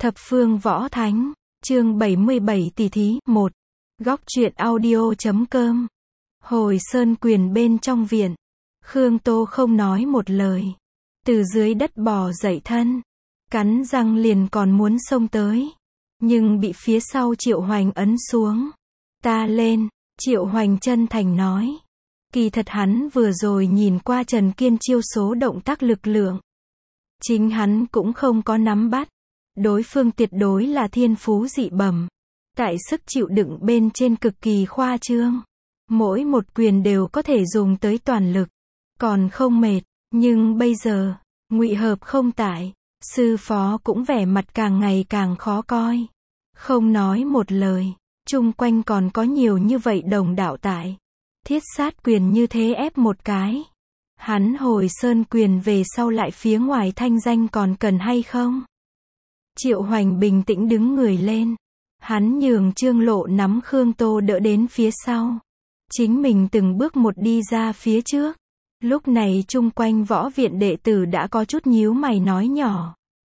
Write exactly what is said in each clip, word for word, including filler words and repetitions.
Thập phương võ thánh, chương bảy mươi bảy tỷ thí, một. Góc truyện audio chấm com. Hồi sơn quyền bên trong viện. Khương Tô không nói một lời. Từ dưới đất bò dậy thân. Cắn răng liền còn muốn xông tới. Nhưng bị phía sau Triệu Hoành ấn xuống. Ta lên, Triệu Hoành chân thành nói. Kỳ thật hắn vừa rồi nhìn qua Trần Kiên chiêu số động tác lực lượng. Chính hắn cũng không có nắm bắt. Đối phương tuyệt đối là thiên phú dị bẩm. Tại sức chịu đựng bên trên cực kỳ khoa trương. Mỗi một quyền đều có thể dùng tới toàn lực. Còn không mệt. Nhưng bây giờ, Ngụy Hợp không tại. Sư phó cũng vẻ mặt càng ngày càng khó coi. Không nói một lời. Chung quanh còn có nhiều như vậy đồng đạo tại. Thiết sát quyền như thế ép một cái. Hắn hồi sơn quyền về sau lại phía ngoài thanh danh còn cần hay không? Triệu Hoành bình tĩnh đứng người lên. Hắn nhường Trương Lộ nắm Khương Tô đỡ đến phía sau. Chính mình từng bước một đi ra phía trước. Lúc này chung quanh võ viện đệ tử đã có chút nhíu mày nói nhỏ.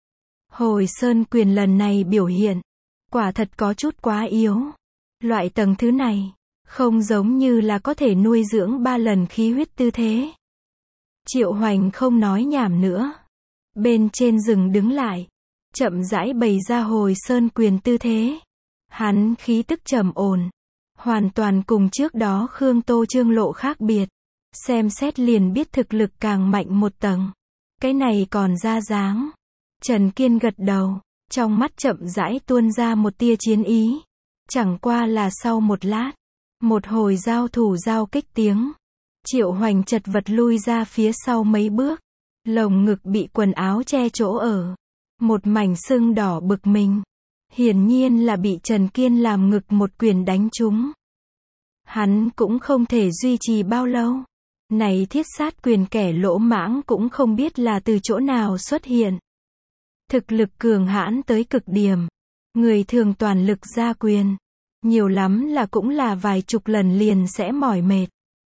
Hồi sơn quyền lần này biểu hiện. Quả thật có chút quá yếu. Loại tầng thứ này. Không giống như là có thể nuôi dưỡng ba lần khí huyết tư thế. Triệu Hoành không nói nhảm nữa. Bên trên rừng đứng lại. Chậm rãi bày ra hồi sơn quyền tư thế. Hắn khí tức trầm ổn. Hoàn toàn cùng trước đó Khương Tô Trương Lộ khác biệt. Xem xét liền biết thực lực càng mạnh một tầng. Cái này còn ra dáng. Trần Kiên gật đầu. Trong mắt chậm rãi tuôn ra một tia chiến ý. Chẳng qua là sau một lát. Một hồi giao thủ giao kích tiếng. Triệu Hoành chật vật lui ra phía sau mấy bước. Lồng ngực bị quần áo che chỗ ở. Một mảnh sưng đỏ bực mình. Hiển nhiên là bị Trần Kiên làm ngực một quyền đánh trúng. Hắn cũng không thể duy trì bao lâu. Này thiết sát quyền kẻ lỗ mãng cũng không biết là từ chỗ nào xuất hiện. Thực lực cường hãn tới cực điểm. Người thường toàn lực ra quyền. Nhiều lắm là cũng là vài chục lần liền sẽ mỏi mệt.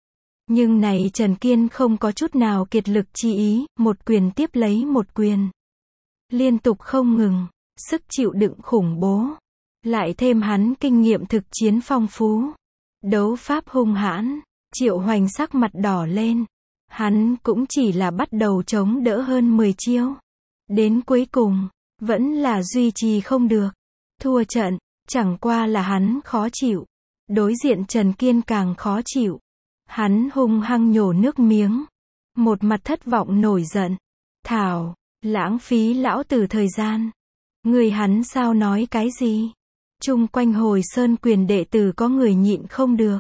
Nhưng này Trần Kiên không có chút nào kiệt lực chi ý, một quyền tiếp lấy một quyền. Liên tục không ngừng, sức chịu đựng khủng bố. Lại thêm hắn kinh nghiệm thực chiến phong phú. Đấu pháp hung hãn, Triệu Hoành sắc mặt đỏ lên. Hắn cũng chỉ là bắt đầu chống đỡ hơn mười chiêu. Đến cuối cùng, vẫn là duy trì không được. Thua trận, chẳng qua là hắn khó chịu. Đối diện Trần Kiên càng khó chịu. Hắn hung hăng nhổ nước miếng. Một mặt thất vọng nổi giận. Thảo, lãng phí lão tử thời gian. Người hắn sao nói cái gì? Chung quanh hồi sơn quyền đệ tử có người nhịn không được.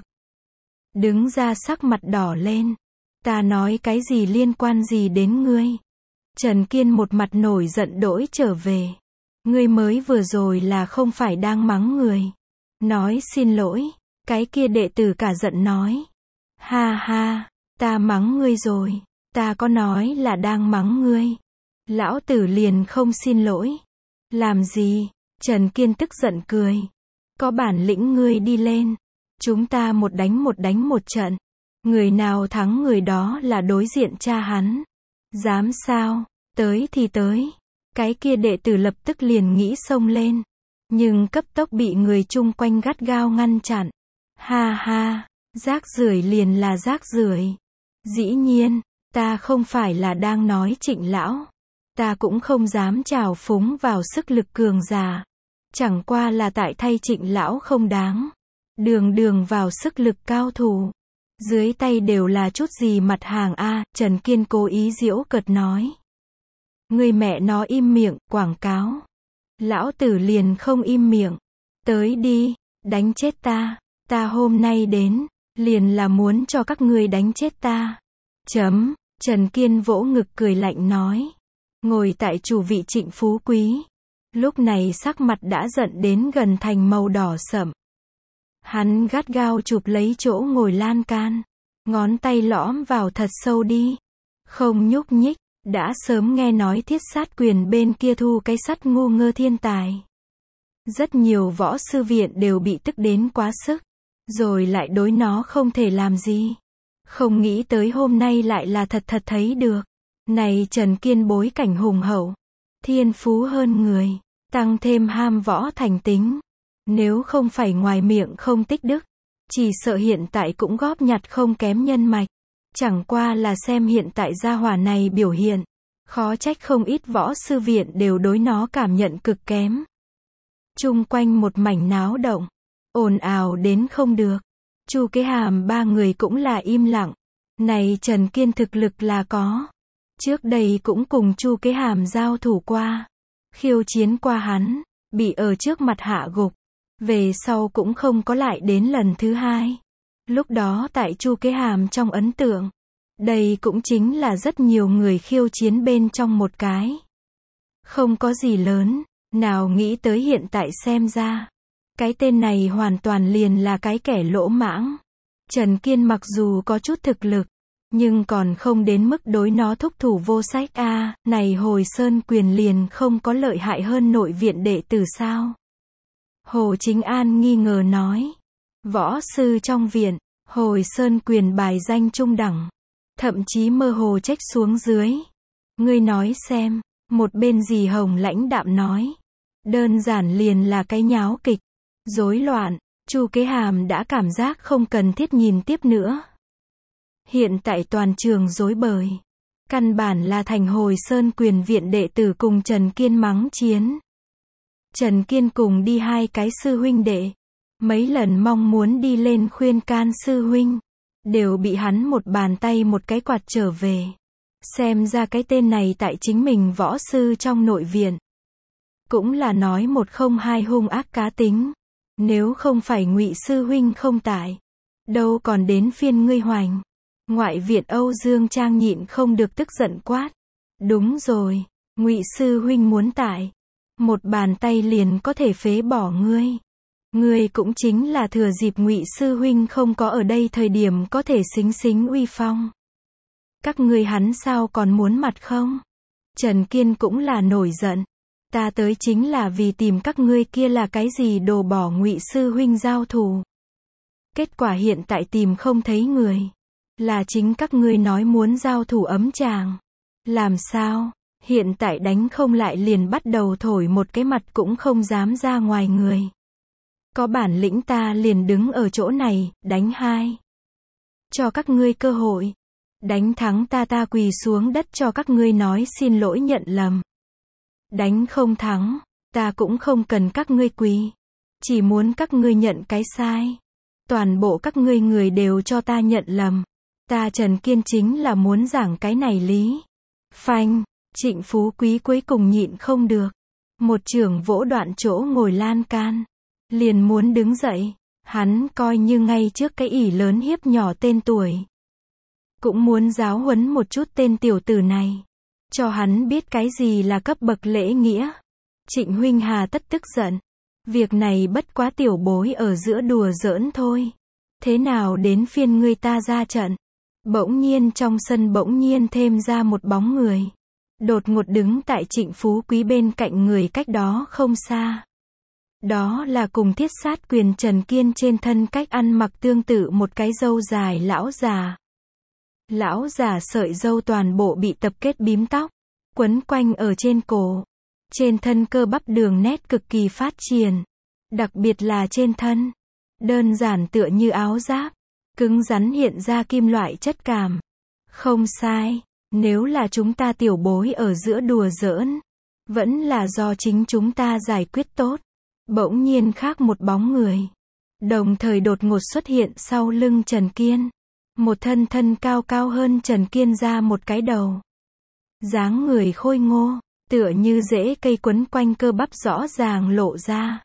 Đứng ra sắc mặt đỏ lên. Ta nói cái gì liên quan gì đến ngươi? Trần Kiên một mặt nổi giận đỗi trở về. Ngươi mới vừa rồi là không phải đang mắng người. Nói xin lỗi. Cái kia đệ tử cả giận nói. Ha ha, ta mắng ngươi rồi. Ta có nói là đang mắng ngươi. Lão tử liền không xin lỗi. Làm gì? Trần Kiên tức giận cười. Có bản lĩnh ngươi đi lên. Chúng ta một đánh một đánh một trận. Người nào thắng người đó là đối diện cha hắn. Dám sao? Tới thì tới. Cái kia đệ tử lập tức liền nghĩ xông lên. Nhưng cấp tốc bị người chung quanh gắt gao ngăn chặn. Ha ha, rác rưởi liền là rác rưởi. Dĩ nhiên, ta không phải là đang nói Trịnh lão. Ta cũng không dám trào phúng vào sức lực cường giả. Chẳng qua là tại thay Trịnh lão không đáng. Đường đường vào sức lực cao thủ. Dưới tay đều là chút gì mặt hàng a, Trần Kiên cố ý giễu cợt nói. Người mẹ nó im miệng, quảng cáo. Lão tử liền không im miệng. Tới đi, đánh chết ta. Ta hôm nay đến, liền là muốn cho các ngươi đánh chết ta. Chấm, Trần Kiên vỗ ngực cười lạnh nói. Ngồi tại chủ vị Trịnh Phú Quý. Lúc này sắc mặt đã giận đến gần thành màu đỏ sẫm. Hắn gắt gao chụp lấy chỗ ngồi lan can. Ngón tay lõm vào thật sâu đi. Không nhúc nhích. Đã sớm nghe nói thiết sát quyền bên kia thu cái sắt ngu ngơ thiên tài. Rất nhiều võ sư viện đều bị tức đến quá sức. Rồi lại đối nó không thể làm gì. Không nghĩ tới hôm nay lại là thật thật thấy được. Này Trần Kiên bối cảnh hùng hậu. Thiên phú hơn người. tăng thêm ham võ thành tính. Nếu không phải ngoài miệng không tích đức, chỉ sợ hiện tại cũng góp nhặt không kém nhân mạch. Chẳng qua là xem hiện tại gia hỏa này biểu hiện, khó trách không ít võ sư viện đều đối nó cảm nhận cực kém. Chung quanh một mảnh náo động, ồn ào đến không được. Chu Kế Hàm ba người cũng là im lặng. Này Trần Kiên thực lực là có. Trước đây cũng cùng Chu Kế Hàm giao thủ qua, khiêu chiến qua hắn, bị ở trước mặt hạ gục. Về sau cũng không có lại đến lần thứ hai. Lúc đó tại Chu Kế Hàm trong ấn tượng, đây cũng chính là rất nhiều người khiêu chiến bên trong một cái. Không có gì lớn, nào nghĩ tới hiện tại xem ra. Cái tên này hoàn toàn liền là cái kẻ lỗ mãng. Trần Kiên mặc dù có chút thực lực, nhưng còn không đến mức đối nó thúc thủ vô sách a. À, này Hồi Sơn Quyền liền không có lợi hại hơn nội viện đệ tử sao? Hồ Chính An nghi ngờ nói. Võ sư trong viện, Hồi Sơn Quyền bài danh trung đẳng, thậm chí mơ hồ trách xuống dưới. Ngươi nói xem, một bên dì Hồng lãnh đạm nói. Đơn giản liền là cái nháo kịch, rối loạn. Chu Kế Hàm đã cảm giác không cần thiết nhìn tiếp nữa. Hiện tại toàn trường rối bời. Căn bản là thành Hồi Sơn Quyền viện đệ tử cùng Trần Kiên mắng chiến. Trần Kiên cùng đi hai cái sư huynh đệ. Mấy lần mong muốn đi lên khuyên can sư huynh, đều bị hắn một bàn tay một cái quạt trở về. Xem ra cái tên này tại chính mình võ sư trong nội viện, cũng là nói một không hai hung ác cá tính. Nếu không phải Ngụy sư huynh không tại, đâu còn đến phiên ngươi hoành. Ngoại viện Âu Dương Trang nhịn không được tức giận quát. Đúng rồi, Ngụy sư huynh muốn tại, một bàn tay liền có thể phế bỏ ngươi. Ngươi cũng chính là thừa dịp Ngụy sư huynh không có ở đây thời điểm có thể xính xính uy phong. Các ngươi hắn sao còn muốn mặt không? Trần Kiên cũng là nổi giận. Ta tới chính là vì tìm các ngươi kia là cái gì đồ bỏ Ngụy sư huynh giao thủ. Kết quả hiện tại tìm không thấy người. Là chính các ngươi nói muốn giao thủ ấm tràng. Làm sao? Hiện tại đánh không lại liền bắt đầu thổi một cái mặt cũng không dám ra ngoài người. Có bản lĩnh ta liền đứng ở chỗ này, đánh hai. Cho các ngươi cơ hội. Đánh thắng ta ta quỳ xuống đất cho các ngươi nói xin lỗi nhận lầm. Đánh không thắng, ta cũng không cần các ngươi quỳ. Chỉ muốn các ngươi nhận cái sai. Toàn bộ các ngươi người đều cho ta nhận lầm. Ta Trần Kiên chính là muốn giảng cái này lý. Phanh, Trịnh Phú Quý cuối cùng nhịn không được. Một chưởng vỗ đoạn chỗ ngồi lan can. Liền muốn đứng dậy. Hắn coi như ngay trước cái ỷ lớn hiếp nhỏ tên tuổi. Cũng muốn giáo huấn một chút tên tiểu tử này. Cho hắn biết cái gì là cấp bậc lễ nghĩa. Trịnh huynh hà tất tức giận. Việc này bất quá tiểu bối ở giữa đùa giỡn thôi. Thế nào đến phiên ngươi ta ra trận. Bỗng nhiên trong sân bỗng nhiên thêm ra một bóng người. Đột ngột đứng tại Trịnh Phú Quý bên cạnh người cách đó không xa. Đó là cùng Thiết Sát Quyền Trần Kiên trên thân cách ăn mặc tương tự một cái râu dài lão già. Lão già sợi râu toàn bộ bị tập kết bím tóc, quấn quanh ở trên cổ. Trên thân cơ bắp đường nét cực kỳ phát triển. Đặc biệt là trên thân. Đơn giản tựa như áo giáp. Cứng rắn hiện ra kim loại chất cảm. Không sai, nếu là chúng ta tiểu bối ở giữa đùa giỡn, vẫn là do chính chúng ta giải quyết tốt. Bỗng nhiên khác một bóng người. Đồng thời đột ngột xuất hiện sau lưng Trần Kiên. Một thân thân cao cao hơn Trần Kiên ra một cái đầu. Dáng người khôi ngô, tựa như rễ cây quấn quanh cơ bắp rõ ràng lộ ra.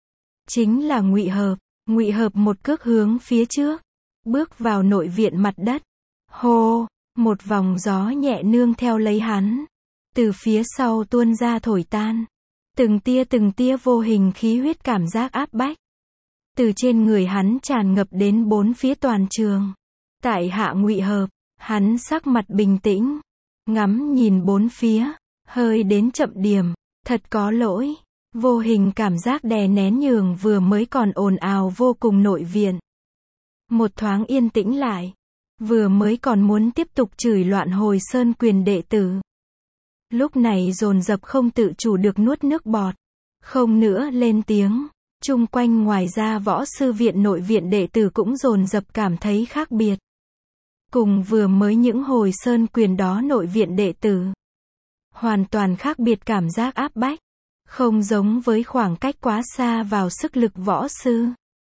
Chính là Ngụy Hợp. Ngụy Hợp một cước hướng phía trước, bước vào nội viện mặt đất. Hô, một vòng gió nhẹ nương theo lấy hắn. Từ phía sau tuôn ra thổi tan. Từng tia từng tia vô hình khí huyết cảm giác áp bách. Từ trên người hắn tràn ngập đến bốn phía toàn trường. Tại hạ Ngụy Hợp, hắn sắc mặt bình tĩnh. Ngắm nhìn bốn phía, hơi đến chậm điểm. Thật có lỗi. Vô hình cảm giác đè nén nhường vừa mới còn ồn ào vô cùng nội viện. Một thoáng yên tĩnh lại. Vừa mới còn muốn tiếp tục chửi loạn Hồi Sơn Quyền đệ tử. Lúc này dồn dập không tự chủ được nuốt nước bọt. không nữa lên tiếng. Chung quanh ngoài ra võ sư viện nội viện đệ tử cũng dồn dập cảm thấy khác biệt. Cùng vừa mới những hồi sơn quyền đó nội viện đệ tử. Hoàn toàn khác biệt cảm giác áp bách. Không giống với khoảng cách quá xa vào sức lực võ sư.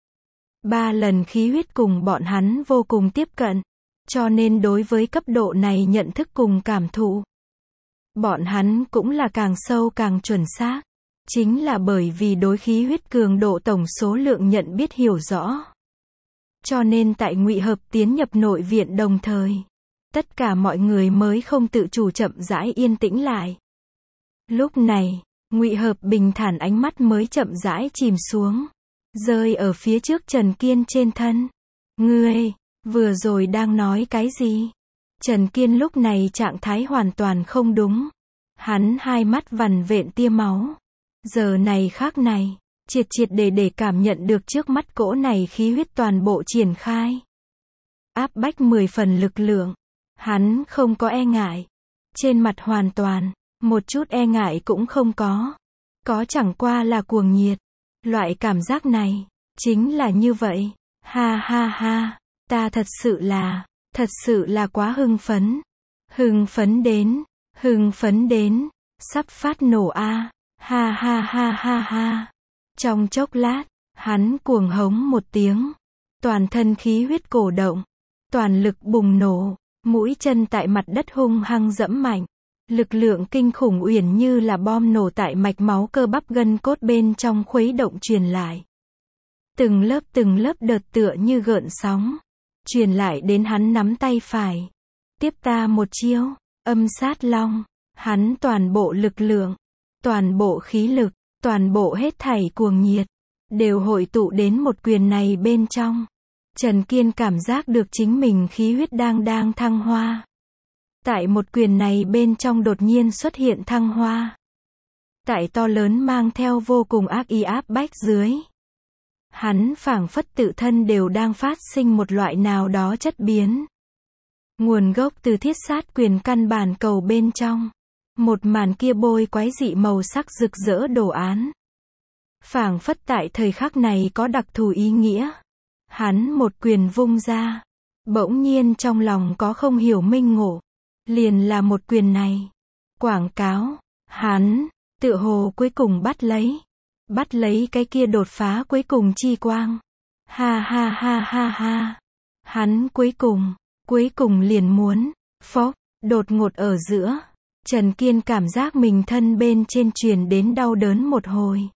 Ba lần khí huyết cùng bọn hắn vô cùng tiếp cận. Cho nên đối với cấp độ này nhận thức cùng cảm thụ. Bọn hắn cũng là càng sâu càng chuẩn xác. Chính là bởi vì đối khí huyết cường độ tổng số lượng nhận biết hiểu rõ. Cho nên tại Ngụy Hợp tiến nhập nội viện đồng thời. Tất cả mọi người mới không tự chủ chậm rãi yên tĩnh lại. Lúc này, Ngụy Hợp bình thản ánh mắt mới chậm rãi chìm xuống. Rơi ở phía trước Trần Kiên trên thân. Ngươi, vừa rồi đang nói cái gì? Trần Kiên lúc này trạng thái hoàn toàn không đúng. Hắn hai mắt vằn vện tia máu. Giờ này khác này, triệt triệt để để cảm nhận được trước mắt cỗ này khí huyết toàn bộ triển khai. Áp bách mười phần lực lượng. Hắn không có e ngại. Trên mặt hoàn toàn, một chút e ngại cũng không có. Có chẳng qua là cuồng nhiệt. Loại cảm giác này, chính là như vậy. Ha ha ha, ta thật sự là, thật sự là quá hưng phấn. Hưng phấn đến, hưng phấn đến, sắp phát nổ a. Ha ha ha ha ha. Trong chốc lát, hắn cuồng hống một tiếng. Toàn thân khí huyết cổ động. Toàn lực bùng nổ. Mũi chân tại mặt đất hung hăng dẫm mạnh. Lực lượng kinh khủng uyển như là bom nổ tại mạch máu cơ bắp gân cốt bên trong khuấy động truyền lại. Từng lớp từng lớp đợt tựa như gợn sóng. Truyền lại đến hắn nắm tay phải. Tiếp ta một chiêu. Âm sát long. Hắn toàn bộ lực lượng. Toàn bộ khí lực, toàn bộ hết thảy cuồng nhiệt, đều hội tụ đến một quyền này bên trong. Trần Kiên cảm giác được chính mình khí huyết đang đang thăng hoa. Tại một quyền này bên trong đột nhiên xuất hiện thăng hoa. Tại to lớn mang theo vô cùng ác ý áp bách dưới. Hắn phảng phất tự thân đều đang phát sinh một loại nào đó chất biến. Nguồn gốc từ thiết sát quyền căn bản cầu bên trong. Một màn kia bôi quái dị màu sắc rực rỡ đồ án. Phảng phất tại thời khắc này có đặc thù ý nghĩa. Hắn một quyền vung ra. Bỗng nhiên trong lòng có không hiểu minh ngộ. Liền là một quyền này. Quảng cáo. Hắn, tựa hồ cuối cùng bắt lấy. Bắt lấy cái kia đột phá cuối cùng chi quang. Ha ha ha ha ha. Hắn cuối cùng, cuối cùng liền muốn. Phốc, đột ngột ở giữa. Trần Kiên cảm giác mình thân bên trên truyền đến đau đớn một hồi.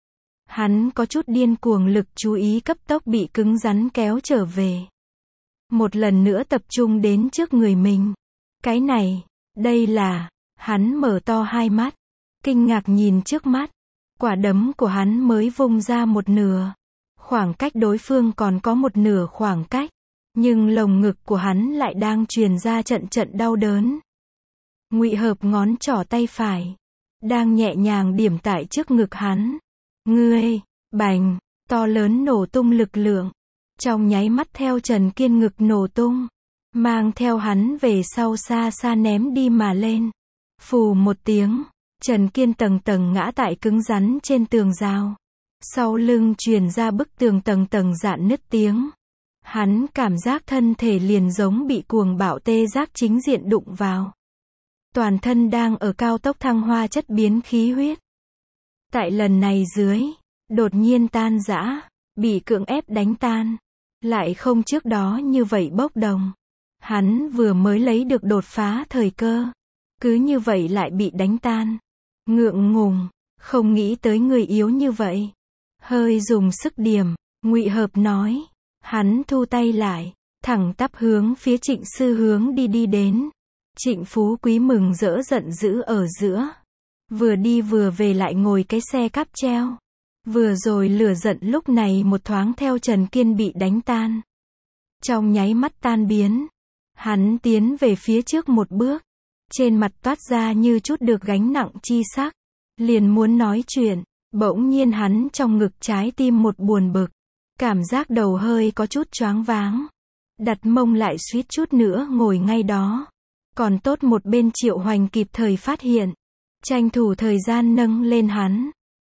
Hắn có chút điên cuồng lực chú ý cấp tốc bị cứng rắn kéo trở về. Một lần nữa tập trung đến trước người mình. Cái này, đây là, hắn mở to hai mắt. Kinh ngạc nhìn trước mắt. Quả đấm của hắn mới vung ra một nửa. Khoảng cách đối phương còn có một nửa khoảng cách. Nhưng lồng ngực của hắn lại đang truyền ra trận trận đau đớn. Ngụy Hợp ngón trỏ tay phải. Đang nhẹ nhàng điểm tại trước ngực hắn. Ngươi, bành, to lớn nổ tung lực lượng. Trong nháy mắt theo Trần Kiên ngực nổ tung. Mang theo hắn về sau xa xa ném đi mà lên. Phù một tiếng. Trần Kiên tầng tầng ngã tại cứng rắn trên tường rào. Sau lưng truyền ra bức tường tầng tầng rạn nứt tiếng. Hắn cảm giác thân thể liền giống bị cuồng bạo tê giác chính diện đụng vào. Toàn thân đang ở cao tốc thăng hoa chất biến khí huyết. Tại lần này dưới, đột nhiên tan rã, bị cưỡng ép đánh tan. Lại không trước đó như vậy bốc đồng. Hắn vừa mới lấy được đột phá thời cơ. Cứ như vậy lại bị đánh tan. Ngượng ngùng, không nghĩ tới người yếu như vậy. Hơi dùng sức điểm, Ngụy Hợp nói. Hắn thu tay lại, thẳng tắp hướng phía Trịnh sư hướng đi đi đến. Trịnh Phú Quý mừng rỡ giận dữ ở giữa. Vừa đi vừa về lại ngồi cái xe cáp treo. Vừa rồi lửa giận lúc này một thoáng theo Trần Kiên bị đánh tan. Trong nháy mắt tan biến. Hắn tiến về phía trước một bước. Trên mặt toát ra như chút được gánh nặng chi sắc. Liền muốn nói chuyện. Bỗng nhiên hắn trong ngực trái tim một buồn bực. Cảm giác đầu hơi có chút choáng váng. Đặt mông lại suýt chút nữa ngồi ngay đó. Còn tốt một bên Triệu Hoành kịp thời phát hiện. Tranh thủ thời gian nâng lên hắn.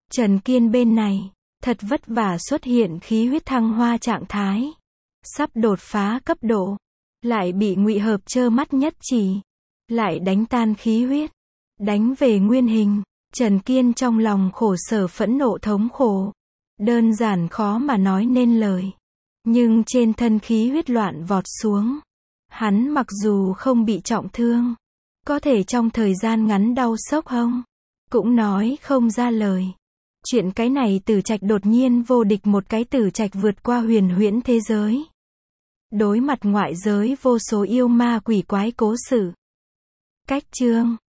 Trần Kiên bên này, thật vất vả xuất hiện khí huyết thăng hoa trạng thái. Sắp đột phá cấp độ. Lại bị Ngụy Hợp trơ mắt nhất chỉ. Lại đánh tan khí huyết. Đánh về nguyên hình. Trần Kiên trong lòng khổ sở phẫn nộ thống khổ. Đơn giản khó mà nói nên lời. Nhưng trên thân khí huyết loạn vọt xuống. Hắn mặc dù không bị trọng thương. Có thể trong thời gian ngắn đau sốc hông. Cũng nói không ra lời. Chuyện cái này Tử Trạch đột nhiên vô địch một cái Tử Trạch vượt qua huyền huyễn thế giới. Đối mặt ngoại giới vô số yêu ma quỷ quái cố sự. Cách chương